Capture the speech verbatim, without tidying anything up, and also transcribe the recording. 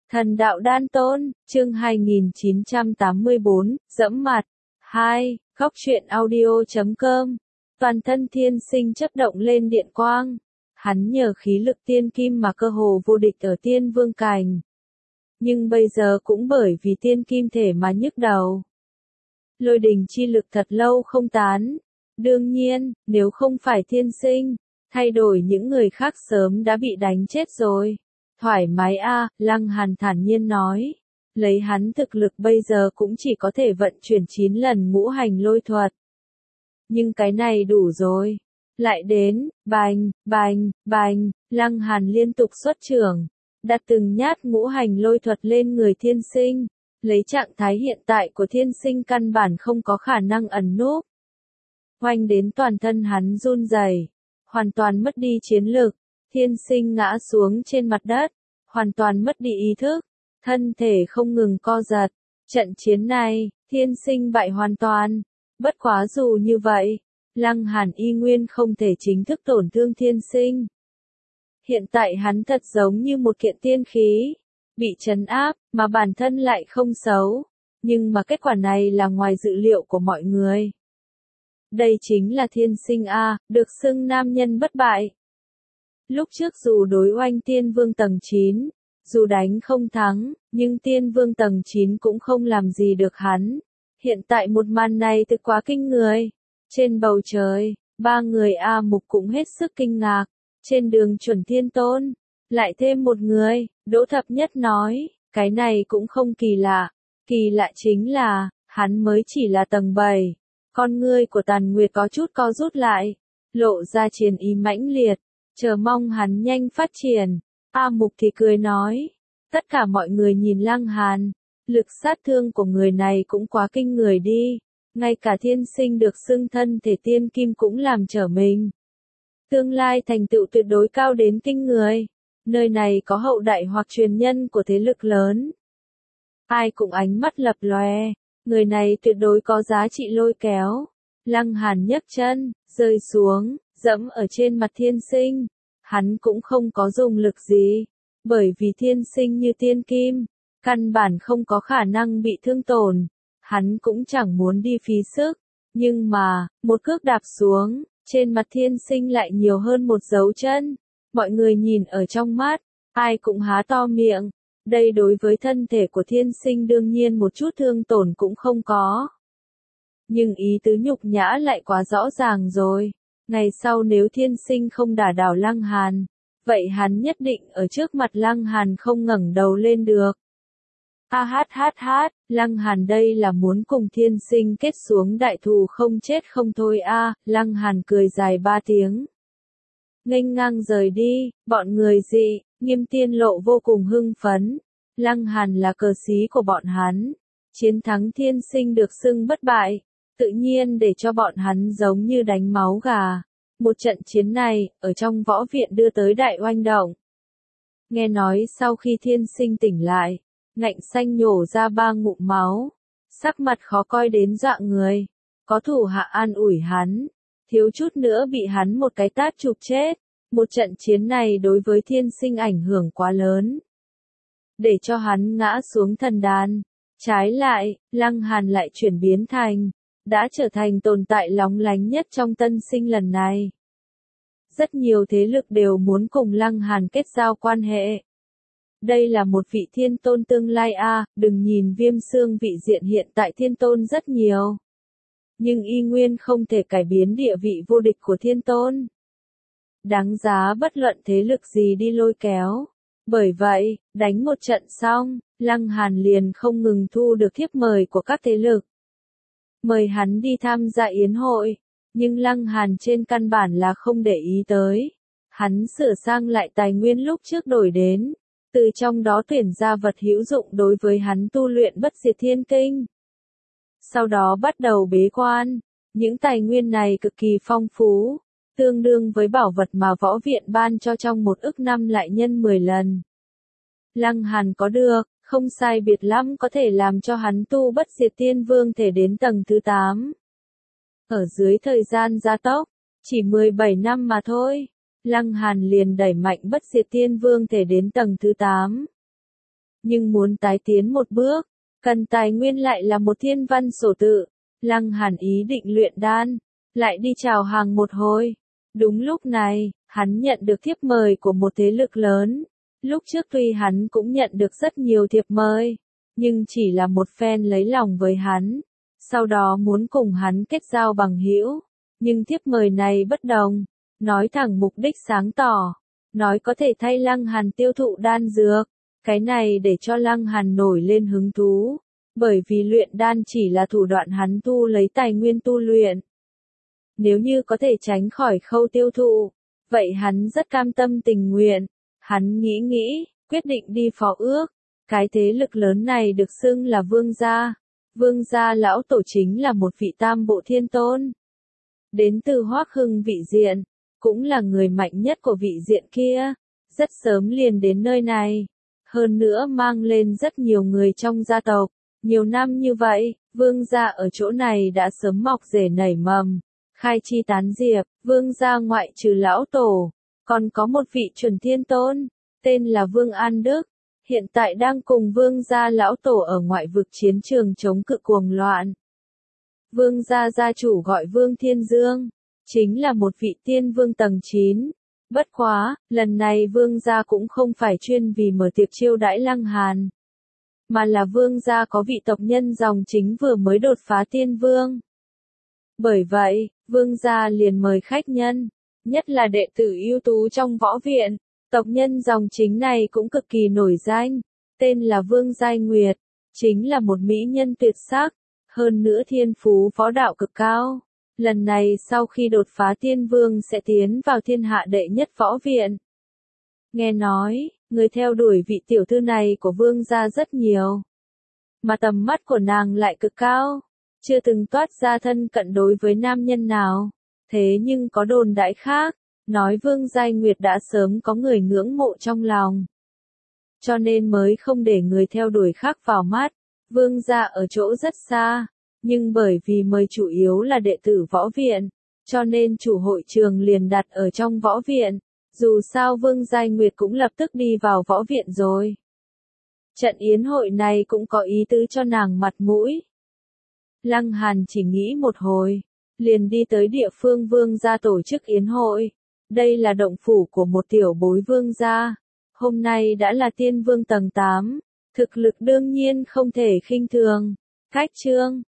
Thần đạo đan tôn, chương hai nghìn chín trăm tám mươi bốn, dẫm mặt. hai. Góc truyện audio chấm com. Toàn thân thiên sinh chớp động lên điện quang. Hắn nhờ khí lực tiên kim mà cơ hồ vô địch ở tiên vương cảnh. Nhưng bây giờ cũng bởi vì tiên kim thể mà nhức đầu. Lôi đình chi lực thật lâu không tán. Đương nhiên, nếu không phải thiên sinh, thay đổi những người khác sớm đã bị đánh chết rồi. Thoải mái a, Lăng Hàn thản nhiên nói. Lấy hắn thực lực bây giờ cũng chỉ có thể vận chuyển chín lần ngũ hành lôi thuật. Nhưng cái này đủ rồi. Lại đến, bành, bành, bành, Lăng Hàn liên tục xuất trưởng. Đặt từng nhát ngũ hành lôi thuật lên người thiên sinh. Lấy trạng thái hiện tại của thiên sinh căn bản không có khả năng ẩn núp. Hoành đến toàn thân hắn run rẩy, hoàn toàn mất đi chiến lực. Thiên sinh ngã xuống trên mặt đất, hoàn toàn mất đi ý thức, thân thể không ngừng co giật. Trận chiến này, thiên sinh bại hoàn toàn. Bất quá dù như vậy, Lăng Hàn y nguyên không thể chính thức tổn thương thiên sinh. Hiện tại hắn thật giống như một kiện tiên khí, bị trấn áp, mà bản thân lại không xấu. Nhưng mà kết quả này là ngoài dự liệu của mọi người. Đây chính là thiên sinh A, được xưng nam nhân bất bại. Lúc trước dù đối oanh tiên vương tầng chín, dù đánh không thắng, nhưng tiên vương tầng chín cũng không làm gì được hắn. Hiện tại một màn này thực quá kinh người. Trên bầu trời, ba người A Mục cũng hết sức kinh ngạc. Trên đường chuẩn thiên tôn, lại thêm một người, Đỗ Thập Nhất nói, cái này cũng không kỳ lạ. Kỳ lạ chính là, hắn mới chỉ là tầng bảy. Con ngươi của Tàn Nguyệt có chút co rút lại, lộ ra chiến ý mãnh liệt, chờ mong hắn nhanh phát triển. A Mục thì cười nói, tất cả mọi người nhìn Lăng Hàn, lực sát thương của người này cũng quá kinh người đi, ngay cả thiên sinh được xưng thân thể tiên kim cũng làm trở mình. Tương lai thành tựu tuyệt đối cao đến kinh người, nơi này có hậu đại hoặc truyền nhân của thế lực lớn. Ai cũng ánh mắt lập lòe. Người này tuyệt đối có giá trị lôi kéo. Lăng Hàn nhấc chân, rơi xuống, dẫm ở trên mặt thiên sinh. Hắn cũng không có dùng lực gì. Bởi vì thiên sinh như tiên kim, căn bản không có khả năng bị thương tổn. Hắn cũng chẳng muốn đi phí sức. Nhưng mà, một cước đạp xuống, trên mặt thiên sinh lại nhiều hơn một dấu chân. Mọi người nhìn ở trong mắt, ai cũng há to miệng. Đây đối với thân thể của thiên sinh đương nhiên một chút thương tổn cũng không có. Nhưng ý tứ nhục nhã lại quá rõ ràng rồi. Ngày sau nếu thiên sinh không đả đảo Lăng Hàn, vậy hắn nhất định ở trước mặt Lăng Hàn không ngẩng đầu lên được. A hát hát hát, Lăng Hàn đây là muốn cùng thiên sinh kết xuống đại thù không chết không thôi a. À, Lăng Hàn cười dài ba tiếng. Nghênh ngang rời đi, bọn người dị. Nghiêm Tiên Lộ vô cùng hưng phấn. Lăng Hàn là cờ xí của bọn hắn. Chiến thắng thiên sinh được xưng bất bại. Tự nhiên để cho bọn hắn giống như đánh máu gà. Một trận chiến này, ở trong võ viện đưa tới đại oanh động. Nghe nói sau khi thiên sinh tỉnh lại, ngạnh xanh nhổ ra ba ngụm máu. Sắc mặt khó coi đến dọa người. Có thủ hạ an ủi hắn. Thiếu chút nữa bị hắn một cái tát chụp chết. Một trận chiến này đối với thiên sinh ảnh hưởng quá lớn. Để cho hắn ngã xuống thần đàn. Trái lại, Lăng Hàn lại chuyển biến thành, đã trở thành tồn tại lóng lánh nhất trong tân sinh lần này. Rất nhiều thế lực đều muốn cùng Lăng Hàn kết giao quan hệ. Đây là một vị thiên tôn tương lai a, à, đừng nhìn Viêm Xương vị diện hiện tại thiên tôn rất nhiều. Nhưng y nguyên không thể cải biến địa vị vô địch của thiên tôn. Đáng giá bất luận thế lực gì đi lôi kéo. Bởi vậy, đánh một trận xong, Lăng Hàn liền không ngừng thu được thiếp mời của các thế lực. Mời hắn đi tham gia yến hội, nhưng Lăng Hàn trên căn bản là không để ý tới. Hắn sửa sang lại tài nguyên lúc trước đổi đến, từ trong đó tuyển ra vật hữu dụng đối với hắn tu luyện bất diệt thiên kinh. Sau đó bắt đầu bế quan, những tài nguyên này cực kỳ phong phú. Tương đương với bảo vật mà võ viện ban cho trong một ức năm lại nhân mười lần. Lăng Hàn có được, không sai biệt lắm có thể làm cho hắn tu bất diệt tiên vương thể đến tầng thứ tám. Ở dưới thời gian gia tốc, chỉ mười bảy năm mà thôi, Lăng Hàn liền đẩy mạnh bất diệt tiên vương thể đến tầng thứ tám. Nhưng muốn tái tiến một bước, cần tài nguyên lại là một thiên văn sổ tự. Lăng Hàn ý định luyện đan, lại đi chào hàng một hồi. Đúng lúc này, hắn nhận được thiếp mời của một thế lực lớn. Lúc trước tuy hắn cũng nhận được rất nhiều thiệp mời, nhưng chỉ là một phen lấy lòng với hắn, sau đó muốn cùng hắn kết giao bằng hữu. Nhưng thiếp mời này bất đồng, nói thẳng mục đích sáng tỏ, nói có thể thay Lăng Hàn tiêu thụ đan dược. Cái này để cho Lăng Hàn nổi lên hứng thú, bởi vì luyện đan chỉ là thủ đoạn hắn thu lấy tài nguyên tu luyện. Nếu như có thể tránh khỏi khâu tiêu thụ, vậy hắn rất cam tâm tình nguyện. Hắn nghĩ nghĩ, quyết định đi phó ước. Cái thế lực lớn này được xưng là Vương gia. Vương gia lão tổ chính là một vị tam bộ thiên tôn. Đến từ Hoác Hưng vị diện, cũng là người mạnh nhất của vị diện kia. Rất sớm liền đến nơi này. Hơn nữa mang lên rất nhiều người trong gia tộc. Nhiều năm như vậy, vương gia ở chỗ này đã sớm mọc rể nảy mầm. Khai chi tán diệp, vương gia ngoại trừ lão tổ, còn có một vị chuẩn thiên tôn, tên là Vương An Đức, hiện tại đang cùng vương gia lão tổ ở ngoại vực chiến trường chống cự cuồng loạn. Vương gia gia chủ gọi Vương Thiên Dương, chính là một vị tiên vương tầng chín. Bất quá, lần này vương gia cũng không phải chuyên vì mở tiệc chiêu đãi Lăng Hàn, mà là vương gia có vị tộc nhân dòng chính vừa mới đột phá tiên vương. Bởi vậy, vương gia liền mời khách nhân, nhất là đệ tử ưu tú trong võ viện. Tộc nhân dòng chính này cũng cực kỳ nổi danh, tên là Vương Giai Nguyệt, chính là một mỹ nhân tuyệt sắc, hơn nữa thiên phú võ đạo cực cao. Lần này sau khi đột phá tiên vương sẽ tiến vào thiên hạ đệ nhất võ viện. Nghe nói, người theo đuổi vị tiểu thư này của vương gia rất nhiều, mà tầm mắt của nàng lại cực cao, chưa từng toát ra thân cận đối với nam nhân nào. Thế nhưng có đồn đại khác, nói Vương Giai Nguyệt đã sớm có người ngưỡng mộ trong lòng, cho nên mới không để người theo đuổi khác vào mắt. Vương gia ở chỗ rất xa, nhưng bởi vì mời chủ yếu là đệ tử võ viện, cho nên chủ hội trường liền đặt ở trong võ viện. Dù sao Vương Giai Nguyệt cũng lập tức đi vào võ viện rồi. Trận yến hội này cũng có ý tứ cho nàng mặt mũi. Lăng Hàn chỉ nghĩ một hồi, liền đi tới địa phương vương gia tổ chức yến hội. Đây là động phủ của một tiểu bối vương gia. Hôm nay đã là tiên vương tầng tám, thực lực đương nhiên không thể khinh thường. Cách chương